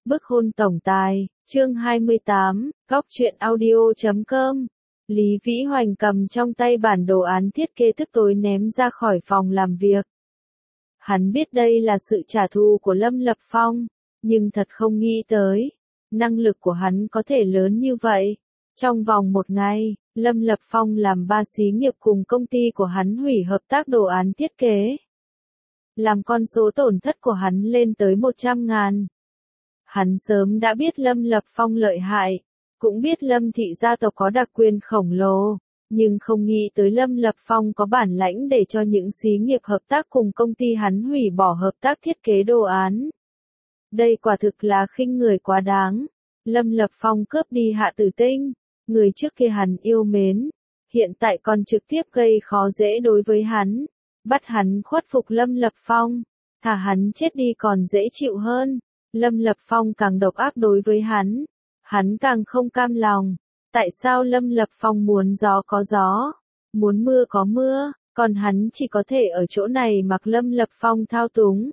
Bức hôn tổng tài, chương 28, góc truyện audio.com. Lý Vĩ Hoành cầm trong tay bản đồ án thiết kế tức tối ném ra khỏi phòng làm việc. Hắn biết đây là sự trả thù của Lâm Lập Phong, nhưng thật không nghĩ tới, năng lực của hắn có thể lớn như vậy. Trong vòng một ngày, Lâm Lập Phong làm 3 xí nghiệp cùng công ty của hắn hủy hợp tác đồ án thiết kế, làm con số tổn thất của hắn lên tới 100.000. Hắn sớm đã biết Lâm Lập Phong lợi hại, cũng biết Lâm thị gia tộc có đặc quyền khổng lồ, nhưng không nghĩ tới Lâm Lập Phong có bản lãnh để cho những xí nghiệp hợp tác cùng công ty hắn hủy bỏ hợp tác thiết kế đồ án. Đây quả thực là khinh người quá đáng. Lâm Lập Phong cướp đi Hạ Tử Tinh, người trước kia hắn yêu mến, hiện tại còn trực tiếp gây khó dễ đối với hắn, bắt hắn khuất phục Lâm Lập Phong, thả hắn chết đi còn dễ chịu hơn. Lâm Lập Phong càng độc ác đối với hắn càng không cam lòng. Tại sao Lâm Lập Phong muốn gió có gió, muốn mưa có mưa, còn hắn chỉ có thể ở chỗ này mặc Lâm Lập Phong thao túng?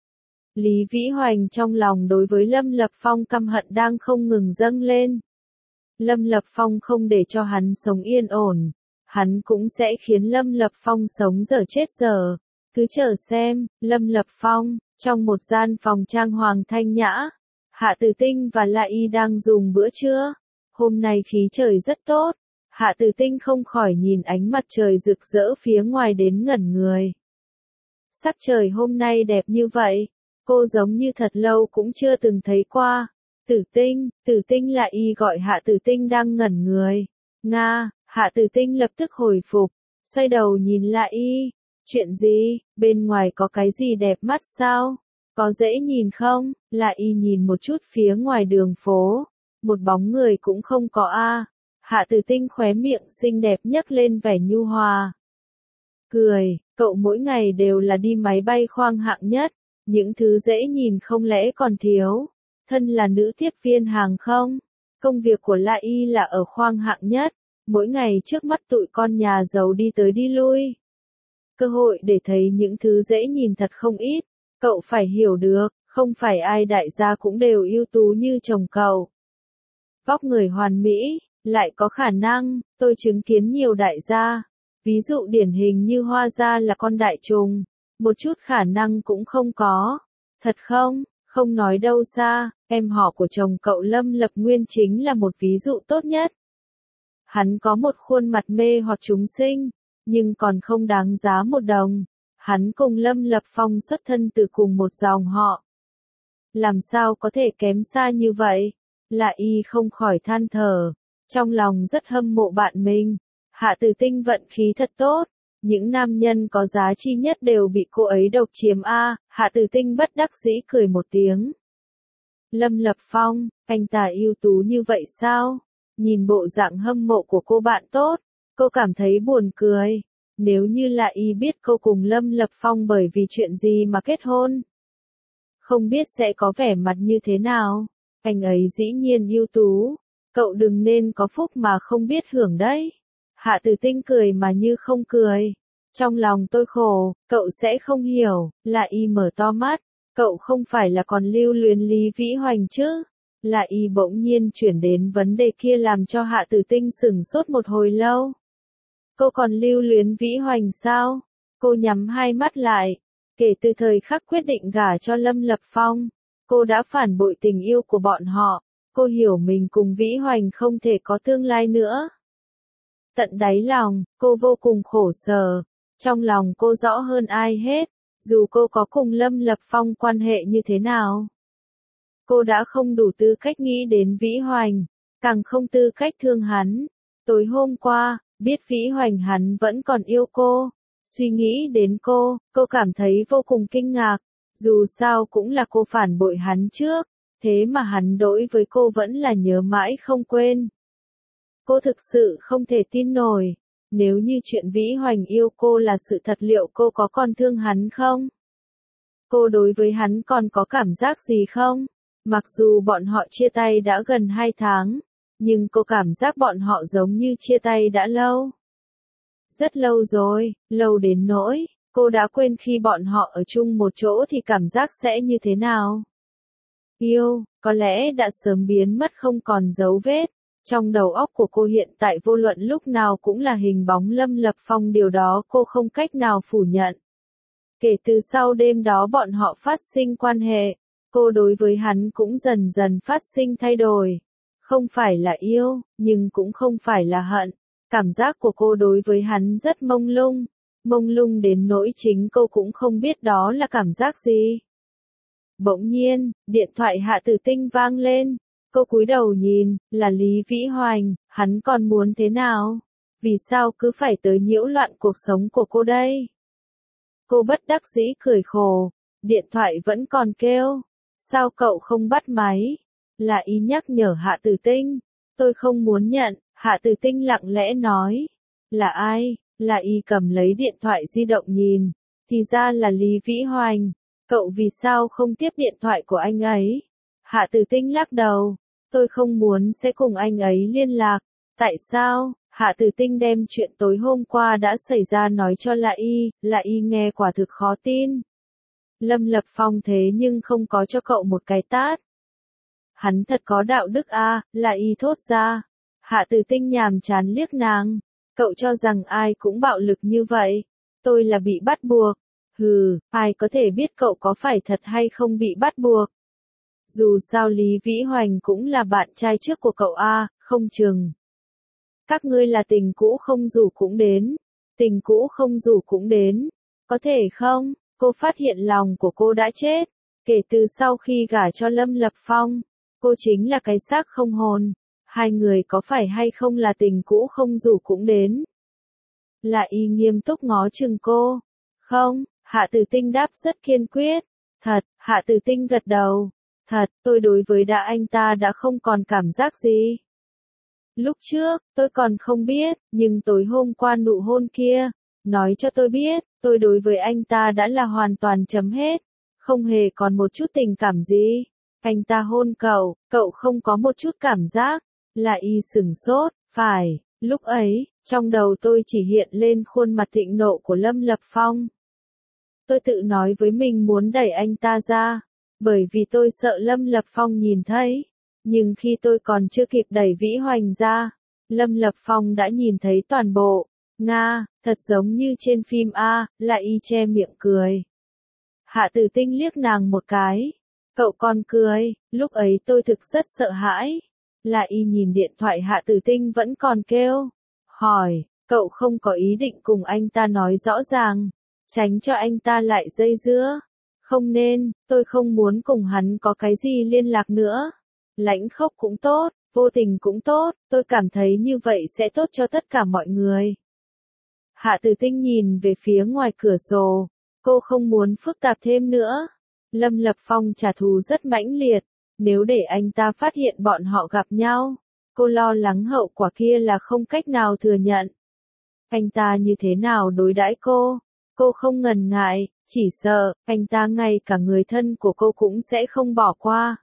Lý Vĩ Hoành trong lòng đối với Lâm Lập Phong căm hận đang không ngừng dâng lên. Lâm Lập Phong không để cho hắn sống yên ổn, hắn cũng sẽ khiến Lâm Lập Phong sống dở chết dở. Cứ chờ xem, Lâm Lập Phong, trong một gian phòng trang hoàng thanh nhã, Hạ Tử Tinh và La Y đang dùng bữa trưa. Hôm nay khí trời rất tốt, Hạ Tử Tinh không khỏi nhìn ánh mặt trời rực rỡ phía ngoài đến ngẩn người. Sắc trời hôm nay đẹp như vậy, cô giống như thật lâu cũng chưa từng thấy qua. Tử Tinh La Y gọi Hạ Tử Tinh đang ngẩn người. Nga, Hạ Tử Tinh lập tức hồi phục, xoay đầu nhìn La Y. Chuyện gì, bên ngoài có cái gì đẹp mắt sao? Có dễ nhìn không? La Y nhìn một chút phía ngoài đường phố, một bóng người cũng không có a. Hạ Tử Tinh khóe miệng xinh đẹp nhấc lên vẻ nhu hòa. Cười, cậu mỗi ngày đều là đi máy bay khoang hạng nhất, những thứ dễ nhìn không lẽ còn thiếu? Thân là nữ tiếp viên hàng không, công việc của La Y là ở khoang hạng nhất, mỗi ngày trước mắt tụi con nhà giàu đi tới đi lui. Cơ hội để thấy những thứ dễ nhìn thật không ít, cậu phải hiểu được, không phải ai đại gia cũng đều ưu tú như chồng cậu. Vóc người hoàn mỹ, lại có khả năng, tôi chứng kiến nhiều đại gia, ví dụ điển hình như Hoa gia là con đại trùng, một chút khả năng cũng không có. Thật không? Không nói đâu xa, em họ của chồng cậu Lâm Lập Nguyên chính là một ví dụ tốt nhất. Hắn có một khuôn mặt mê hoặc chúng sinh, nhưng còn không đáng giá một đồng. Hắn cùng Lâm Lập Phong xuất thân từ cùng một dòng họ. Làm sao có thể kém xa như vậy? La Y không khỏi than thở, trong lòng rất hâm mộ bạn mình. Hạ Tử Tinh vận khí thật tốt, những nam nhân có giá trị nhất đều bị cô ấy độc chiếm a. Hạ Tử Tinh bất đắc dĩ cười một tiếng. Lâm Lập Phong, anh ta ưu tú như vậy sao? Nhìn bộ dạng hâm mộ của cô bạn tốt, cô cảm thấy buồn cười. Nếu như La Y biết cô cùng Lâm Lập Phong bởi vì chuyện gì mà kết hôn, không biết sẽ có vẻ mặt như thế nào. Anh ấy dĩ nhiên ưu tú, cậu đừng nên có phúc mà không biết hưởng đấy. Hạ Tử Tinh cười mà như không cười. Trong lòng tôi khổ, cậu sẽ không hiểu. La Y mở to mắt, cậu không phải là còn lưu luyến Lý Vĩ Hoành chứ? La Y bỗng nhiên chuyển đến vấn đề kia làm cho Hạ Tử Tinh sửng sốt một hồi lâu. Cô còn lưu luyến Vĩ Hoành sao? Cô nhắm hai mắt lại. Kể từ thời khắc quyết định gả cho Lâm Lập Phong, cô đã phản bội tình yêu của bọn họ. Cô hiểu mình cùng Vĩ Hoành không thể có tương lai nữa. Tận đáy lòng, cô vô cùng khổ sở. Trong lòng cô rõ hơn ai hết, dù cô có cùng Lâm Lập Phong quan hệ như thế nào. Cô đã không đủ tư cách nghĩ đến Vĩ Hoành, càng không tư cách thương hắn. Tối hôm qua, biết Vĩ Hoành hắn vẫn còn yêu cô. Suy nghĩ đến cô cảm thấy vô cùng kinh ngạc. Dù sao cũng là cô phản bội hắn trước, thế mà hắn đối với cô vẫn là nhớ mãi không quên. Cô thực sự không thể tin nổi, nếu như chuyện Vĩ Hoành yêu cô là sự thật liệu cô có còn thương hắn không? Cô đối với hắn còn có cảm giác gì không? Mặc dù bọn họ chia tay đã gần 2 tháng, nhưng cô cảm giác bọn họ giống như chia tay đã lâu. Rất lâu rồi, lâu đến nỗi, cô đã quên khi bọn họ ở chung một chỗ thì cảm giác sẽ như thế nào. Yêu, có lẽ đã sớm biến mất không còn dấu vết. Trong đầu óc của cô hiện tại vô luận lúc nào cũng là hình bóng Lâm Lập Phong, điều đó cô không cách nào phủ nhận. Kể từ sau đêm đó bọn họ phát sinh quan hệ, cô đối với hắn cũng dần dần phát sinh thay đổi. Không phải là yêu, nhưng cũng không phải là hận. Cảm giác của cô đối với hắn rất mông lung đến nỗi chính cô cũng không biết đó là cảm giác gì. Bỗng nhiên, điện thoại Hạ Tử Tinh vang lên. Cô cúi đầu nhìn, là Lý Vĩ Hoành, hắn còn muốn thế nào? Vì sao cứ phải tới nhiễu loạn cuộc sống của cô đây? Cô bất đắc dĩ cười khổ, điện thoại vẫn còn kêu. Sao cậu không bắt máy? Là ý nhắc nhở Hạ Tử Tinh. Tôi không muốn nhận, Hạ Tử Tinh lặng lẽ nói. Là ai? Là ý cầm lấy điện thoại di động nhìn. Thì ra là Lý Vĩ Hoành. Cậu vì sao không tiếp điện thoại của anh ấy? Hạ Tử Tinh lắc đầu. Tôi không muốn sẽ cùng anh ấy liên lạc. Tại sao? Hạ Tử Tinh đem chuyện tối hôm qua đã xảy ra nói cho Lạ Y nghe quả thực khó tin. Lâm Lập Phong thế nhưng không có cho cậu một cái tát. Hắn thật có đạo đức à, Lạ Y thốt ra. Hạ Tử Tinh nhàm chán liếc nàng. Cậu cho rằng ai cũng bạo lực như vậy. Tôi là bị bắt buộc. Hừ, ai có thể biết cậu có phải thật hay không bị bắt buộc. Dù sao Lý Vĩ Hoành cũng là bạn trai trước của cậu à, không chừng. Các ngươi là tình cũ không rủ cũng đến. Tình cũ không rủ cũng đến. Có thể không? Cô phát hiện lòng của cô đã chết. Kể từ sau khi gả cho Lâm Lập Phong, cô chính là cái xác không hồn. Hai người có phải hay không là tình cũ không rủ cũng đến. Lạ Y nghiêm túc ngó chừng cô. Không, Hạ Tử Tinh đáp rất kiên quyết. Thật, Hạ Tử Tinh gật đầu. Thật, tôi đối với anh ta đã không còn cảm giác gì. Lúc trước, tôi còn không biết, nhưng tối hôm qua nụ hôn kia, nói cho tôi biết, tôi đối với anh ta đã là hoàn toàn chấm hết. Không hề còn một chút tình cảm gì. Anh ta hôn cậu không có một chút cảm giác. Lạ Y sửng sốt, phải, lúc ấy, trong đầu tôi chỉ hiện lên khuôn mặt thịnh nộ của Lâm Lập Phong. Tôi tự nói với mình muốn đẩy anh ta ra, bởi vì tôi sợ Lâm Lập Phong nhìn thấy. Nhưng khi tôi còn chưa kịp đẩy Vĩ Hoành ra, Lâm Lập Phong đã nhìn thấy toàn bộ. Nga, thật giống như trên phim A, Lạ Y che miệng cười. Hạ Tử Tinh liếc nàng một cái. Cậu còn cười, lúc ấy tôi thực rất sợ hãi. Lạ Y nhìn điện thoại Hạ Tử Tinh vẫn còn kêu. Hỏi, cậu không có ý định cùng anh ta nói rõ ràng, tránh cho anh ta lại dây dưa. Không nên, tôi không muốn cùng hắn có cái gì liên lạc nữa. Lãnh khốc cũng tốt, vô tình cũng tốt, tôi cảm thấy như vậy sẽ tốt cho tất cả mọi người. Hạ Tử Tinh nhìn về phía ngoài cửa sổ, cô không muốn phức tạp thêm nữa. Lâm Lập Phong trả thù rất mãnh liệt, nếu để anh ta phát hiện bọn họ gặp nhau, cô lo lắng hậu quả kia là không cách nào thừa nhận. Anh ta như thế nào đối đãi cô không ngần ngại, chỉ sợ, anh ta ngay cả người thân của cô cũng sẽ không bỏ qua.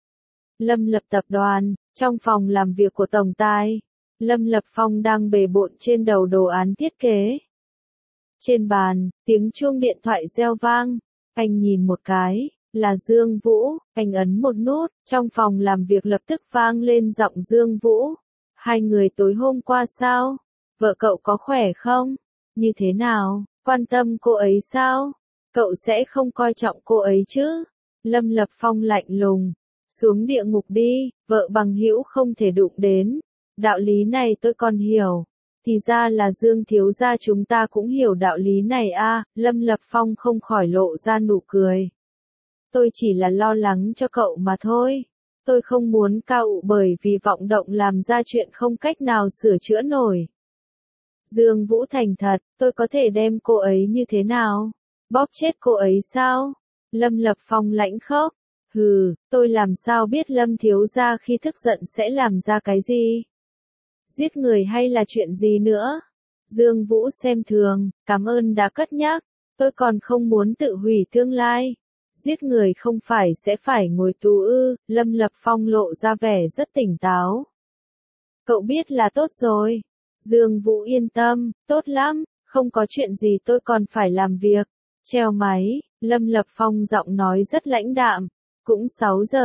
Lâm Lập tập đoàn, trong phòng làm việc của tổng tài, Lâm Lập Phong đang bề bộn trên đầu đồ án thiết kế. Trên bàn, tiếng chuông điện thoại reo vang, anh nhìn một cái, là Dương Vũ, anh ấn một nút, trong phòng làm việc lập tức vang lên giọng Dương Vũ. Hai người tối hôm qua sao? Vợ cậu có khỏe không? Như thế nào? Quan tâm cô ấy sao? Cậu sẽ không coi trọng cô ấy chứ? Lâm Lập Phong lạnh lùng. Xuống địa ngục đi, vợ bằng hữu không thể đụng đến. Đạo lý này tôi còn hiểu. Thì ra là Dương thiếu gia chúng ta cũng hiểu đạo lý này à, Lâm Lập Phong không khỏi lộ ra nụ cười. Tôi chỉ là lo lắng cho cậu mà thôi. Tôi không muốn cao ụ bởi vì vọng động làm ra chuyện không cách nào sửa chữa nổi. Dương Vũ thành thật, tôi có thể đem cô ấy như thế nào? Bóp chết cô ấy sao? Lâm Lập Phong lãnh khốc. Hừ, tôi làm sao biết Lâm thiếu gia khi tức giận sẽ làm ra cái gì? Giết người hay là chuyện gì nữa? Dương Vũ xem thường, cảm ơn đã cất nhắc. Tôi còn không muốn tự hủy tương lai. Giết người không phải sẽ phải ngồi tù ư? Lâm Lập Phong lộ ra vẻ rất tỉnh táo. Cậu biết là tốt rồi. Dương Vũ yên tâm, tốt lắm, không có chuyện gì tôi còn phải làm việc. Treo máy, Lâm Lập Phong giọng nói rất lãnh đạm. Cũng 6 giờ,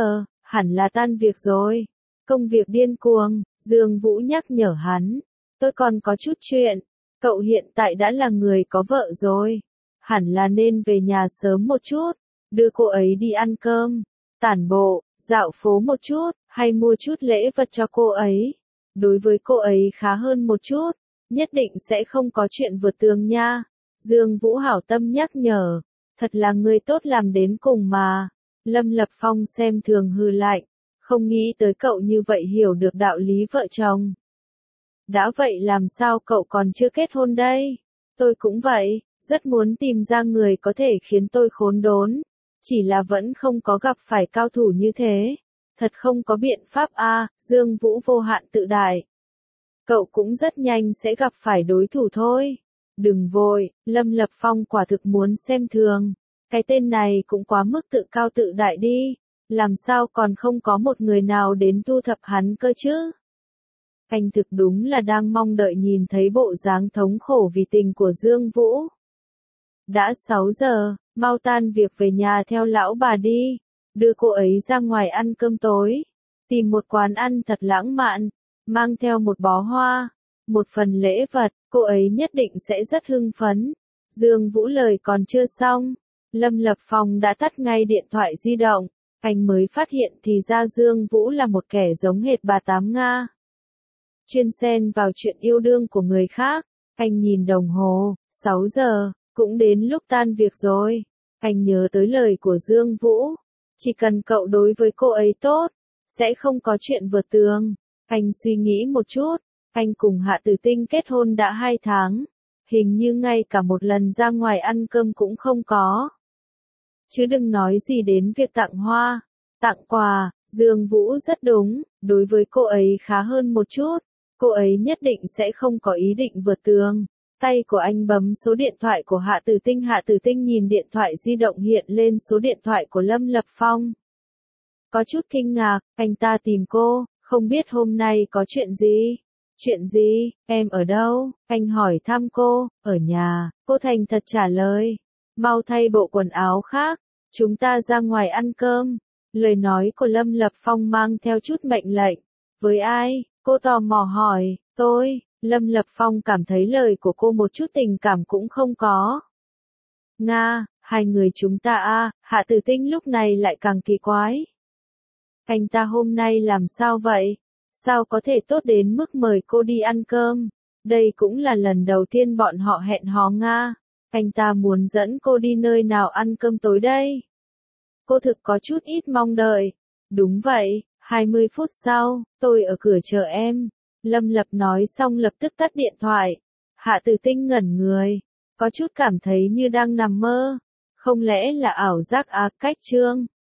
hẳn là tan việc rồi. Công việc điên cuồng, Dương Vũ nhắc nhở hắn. Tôi còn có chút chuyện, cậu hiện tại đã là người có vợ rồi. Hẳn là nên về nhà sớm một chút, đưa cô ấy đi ăn cơm, tản bộ, dạo phố một chút, hay mua chút lễ vật cho cô ấy. Đối với cô ấy khá hơn một chút, nhất định sẽ không có chuyện vượt tường nha. Dương Vũ hảo tâm nhắc nhở, thật là người tốt làm đến cùng mà. Lâm Lập Phong xem thường hừ lạnh, không nghĩ tới cậu như vậy hiểu được đạo lý vợ chồng. Đã vậy làm sao cậu còn chưa kết hôn đây? Tôi cũng vậy, rất muốn tìm ra người có thể khiến tôi khốn đốn. Chỉ là vẫn không có gặp phải cao thủ như thế. Thật không có biện pháp a. Dương Vũ vô hạn tự đại. Cậu cũng rất nhanh sẽ gặp phải đối thủ thôi. Đừng vội, Lâm Lập Phong quả thực muốn xem thường. Cái tên này cũng quá mức tự cao tự đại đi. Làm sao còn không có một người nào đến thu thập hắn cơ chứ? Anh thực đúng là đang mong đợi nhìn thấy bộ dáng thống khổ vì tình của Dương Vũ. Đã 6 giờ, mau tan việc về nhà theo lão bà đi. Đưa cô ấy ra ngoài ăn cơm tối. Tìm một quán ăn thật lãng mạn. Mang theo một bó hoa. Một phần lễ vật, cô ấy nhất định sẽ rất hưng phấn. Dương Vũ lời còn chưa xong. Lâm Lập Phong đã tắt ngay điện thoại di động. Anh mới phát hiện thì ra Dương Vũ là một kẻ giống hệt bà Tám Nga. Chuyên xen vào chuyện yêu đương của người khác. Anh nhìn đồng hồ, 6 giờ, cũng đến lúc tan việc rồi. Anh nhớ tới lời của Dương Vũ. Chỉ cần cậu đối với cô ấy tốt, sẽ không có chuyện vượt tường. Anh suy nghĩ một chút. Anh cùng Hạ Tử Tinh kết hôn đã 2 tháng. Hình như ngay cả một lần ra ngoài ăn cơm cũng không có. Chứ đừng nói gì đến việc tặng hoa, tặng quà. Dương Vũ rất đúng, đối với cô ấy khá hơn một chút. Cô ấy nhất định sẽ không có ý định vượt tường. Tay của anh bấm số điện thoại của Hạ Tử Tinh. Hạ Tử Tinh nhìn điện thoại di động hiện lên số điện thoại của Lâm Lập Phong. Có chút kinh ngạc, anh ta tìm cô, không biết hôm nay có chuyện gì. Chuyện gì, em ở đâu? Anh hỏi thăm cô, ở nhà, cô thành thật trả lời. Mau thay bộ quần áo khác, chúng ta ra ngoài ăn cơm. Lời nói của Lâm Lập Phong mang theo chút mệnh lệnh. Với ai? Cô tò mò hỏi, tôi. Lâm Lập Phong cảm thấy lời của cô một chút tình cảm cũng không có. Nga, hai người chúng ta a. Hạ Tử Tinh lúc này lại càng kỳ quái. Anh ta hôm nay làm sao vậy? Sao có thể tốt đến mức mời cô đi ăn cơm? Đây cũng là lần đầu tiên bọn họ hẹn hò Nga. Anh ta muốn dẫn cô đi nơi nào ăn cơm tối đây? Cô thực có chút ít mong đợi. Đúng vậy, 20 phút sau, tôi ở cửa chờ em. Lâm Lập nói xong lập tức tắt điện thoại. Hạ Tử Tinh ngẩn người, có chút cảm thấy như đang nằm mơ. Không lẽ là ảo giác cách chương.